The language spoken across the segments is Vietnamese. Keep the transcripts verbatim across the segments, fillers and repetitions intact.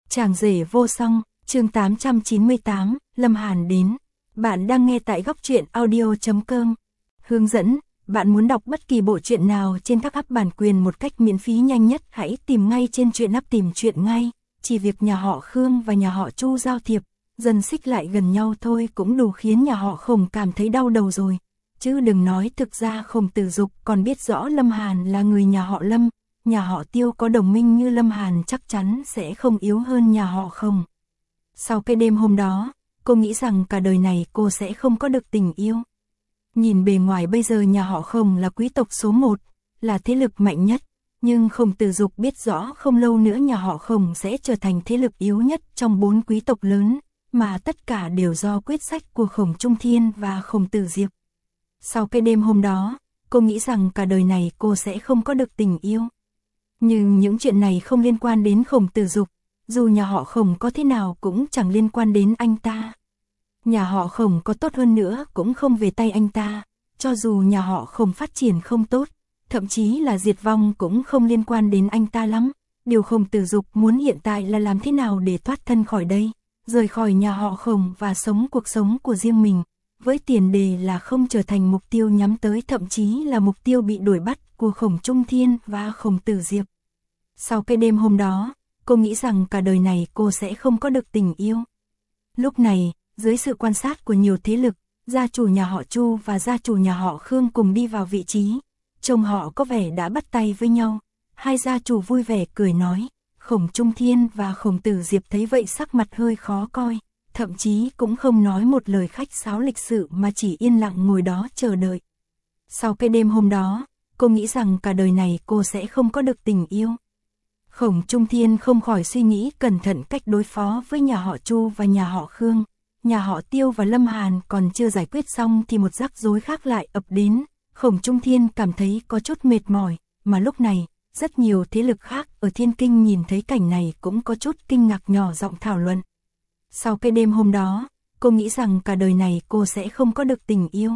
Chàng rể vô song, chương tám trăm chín mươi tám, Lâm Hàn đến. Bạn đang nghe tại góc truyện audio chấm com. Hướng dẫn, bạn muốn đọc bất kỳ bộ truyện nào trên các app bản quyền một cách miễn phí nhanh nhất, hãy tìm ngay trên truyện app tìm truyện ngay. Chỉ việc nhà họ Khương và nhà họ Chu giao thiệp, dần xích lại gần nhau thôi cũng đủ khiến nhà họ Khổng cảm thấy đau đầu rồi. Chứ đừng nói thực ra Khổng Tử Dục còn biết rõ Lâm Hàn là người nhà họ Lâm. Nhà họ Tiêu có đồng minh như Lâm Hàn chắc chắn sẽ không yếu hơn nhà họ Khổng. Sau cái đêm hôm đó, cô nghĩ rằng cả đời này cô sẽ không có được tình yêu. Nhìn bề ngoài bây giờ nhà họ Khổng là quý tộc số một, là thế lực mạnh nhất. Nhưng Khổng Tử Dục biết rõ không lâu nữa nhà họ Khổng sẽ trở thành thế lực yếu nhất trong bốn quý tộc lớn, mà tất cả đều do quyết sách của Khổng Trung Thiên và Khổng Tử Diệp. Sau cái đêm hôm đó, cô nghĩ rằng cả đời này cô sẽ không có được tình yêu. Nhưng những chuyện này không liên quan đến Khổng Tử Dục, dù nhà họ Khổng có thế nào cũng chẳng liên quan đến anh ta. Nhà họ Khổng có tốt hơn nữa cũng không về tay anh ta, cho dù nhà họ Khổng phát triển không tốt, thậm chí là diệt vong cũng không liên quan đến anh ta lắm. Điều Khổng Tử Dục muốn hiện tại là làm thế nào để thoát thân khỏi đây, rời khỏi nhà họ Khổng và sống cuộc sống của riêng mình, với tiền đề là không trở thành mục tiêu nhắm tới, thậm chí là mục tiêu bị đuổi bắt của Khổng Trung Thiên và Khổng Tử Diệp. Sau cái đêm hôm đó, cô nghĩ rằng cả đời này cô sẽ không có được tình yêu. Lúc này, dưới sự quan sát của nhiều thế lực, gia chủ nhà họ Chu và gia chủ nhà họ Khương cùng đi vào vị trí. Trông họ có vẻ đã bắt tay với nhau. Hai gia chủ vui vẻ cười nói. Khổng Trung Thiên và Khổng Tử Diệp thấy vậy sắc mặt hơi khó coi, thậm chí cũng không nói một lời khách sáo lịch sự mà chỉ yên lặng ngồi đó chờ đợi. Sau cái đêm hôm đó, cô nghĩ rằng cả đời này cô sẽ không có được tình yêu. Khổng Trung Thiên không khỏi suy nghĩ cẩn thận cách đối phó với nhà họ Chu và nhà họ Khương. Nhà họ Tiêu và Lâm Hàn còn chưa giải quyết xong thì một rắc rối khác lại ập đến. Khổng Trung Thiên cảm thấy có chút mệt mỏi, mà lúc này, rất nhiều thế lực khác ở Thiên Kinh nhìn thấy cảnh này cũng có chút kinh ngạc nhỏ giọng thảo luận. Sau cái đêm hôm đó, cô nghĩ rằng cả đời này cô sẽ không có được tình yêu.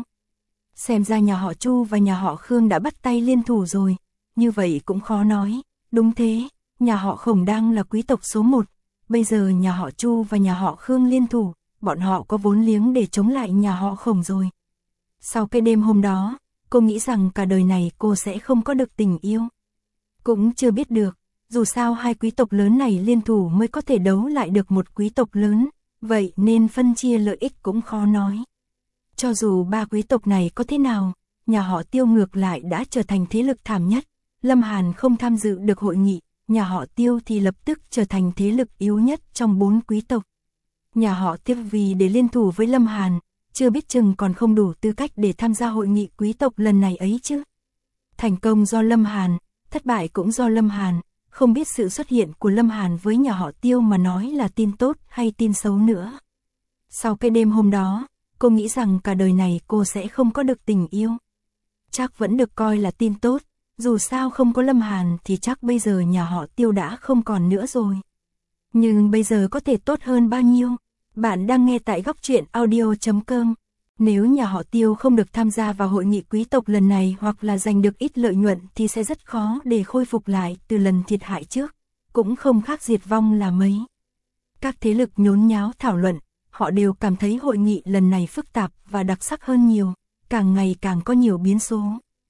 Xem ra nhà họ Chu và nhà họ Khương đã bắt tay liên thủ rồi, như vậy cũng khó nói. Đúng thế, nhà họ Khổng đang là quý tộc số một, bây giờ nhà họ Chu và nhà họ Khương liên thủ, bọn họ có vốn liếng để chống lại nhà họ Khổng rồi. Sau cái đêm hôm đó, cô nghĩ rằng cả đời này cô sẽ không có được tình yêu. Cũng chưa biết được, dù sao hai quý tộc lớn này liên thủ mới có thể đấu lại được một quý tộc lớn, vậy nên phân chia lợi ích cũng khó nói. Cho dù ba quý tộc này có thế nào, nhà họ Tiêu ngược lại đã trở thành thế lực thảm nhất. Lâm Hàn không tham dự được hội nghị, nhà họ Tiêu thì lập tức trở thành thế lực yếu nhất trong bốn quý tộc. Nhà họ Tiêu vì để liên thủ với Lâm Hàn, chưa biết chừng còn không đủ tư cách để tham gia hội nghị quý tộc lần này ấy chứ. Thành công do Lâm Hàn, thất bại cũng do Lâm Hàn, không biết sự xuất hiện của Lâm Hàn với nhà họ Tiêu mà nói là tin tốt hay tin xấu nữa. Sau cái đêm hôm đó, cô nghĩ rằng cả đời này cô sẽ không có được tình yêu. Chắc vẫn được coi là tin tốt, dù sao không có Lâm Hàn thì chắc bây giờ nhà họ Tiêu đã không còn nữa rồi. Nhưng bây giờ có thể tốt hơn bao nhiêu? Bạn đang nghe tại góc truyện audio chấm com. Nếu nhà họ Tiêu không được tham gia vào hội nghị quý tộc lần này hoặc là giành được ít lợi nhuận thì sẽ rất khó để khôi phục lại từ lần thiệt hại trước, cũng không khác diệt vong là mấy. Các thế lực nhốn nháo thảo luận, họ đều cảm thấy hội nghị lần này phức tạp và đặc sắc hơn nhiều, càng ngày càng có nhiều biến số.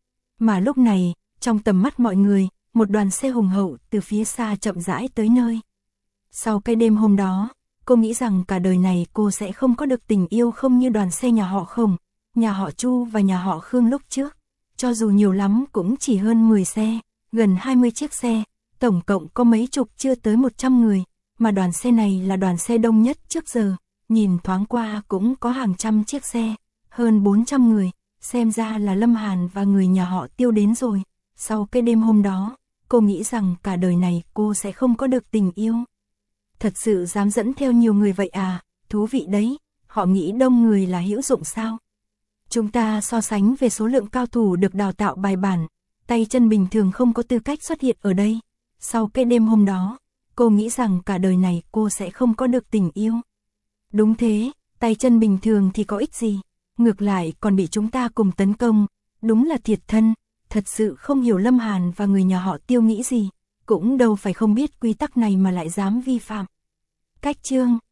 Mà lúc này, trong tầm mắt mọi người, một đoàn xe hùng hậu từ phía xa chậm rãi tới nơi. Sau cái đêm hôm đó, cô nghĩ rằng cả đời này cô sẽ không có được tình yêu không như đoàn xe nhà họ Khổng, nhà họ Chu và nhà họ Khương lúc trước. Cho dù nhiều lắm cũng chỉ hơn mười xe, gần hai mươi chiếc xe, tổng cộng có mấy chục chưa tới một trăm người, mà đoàn xe này là đoàn xe đông nhất trước giờ, nhìn thoáng qua cũng có hàng trăm chiếc xe, hơn bốn trăm người, xem ra là Lâm Hàn và người nhà họ Tiêu đến rồi. Sau cái đêm hôm đó, cô nghĩ rằng cả đời này cô sẽ không có được tình yêu. Thật sự dám dẫn theo nhiều người vậy à, thú vị đấy, họ nghĩ đông người là hữu dụng sao? Chúng ta so sánh về số lượng cao thủ được đào tạo bài bản, tay chân bình thường không có tư cách xuất hiện ở đây. Sau cái đêm hôm đó, cô nghĩ rằng cả đời này cô sẽ không có được tình yêu. Đúng thế, tay chân bình thường thì có ích gì, ngược lại còn bị chúng ta cùng tấn công, đúng là thiệt thân, thật sự không hiểu Lâm Hàn và người nhà họ Tiêu nghĩ gì, cũng đâu phải không biết quy tắc này mà lại dám vi phạm. Cách chương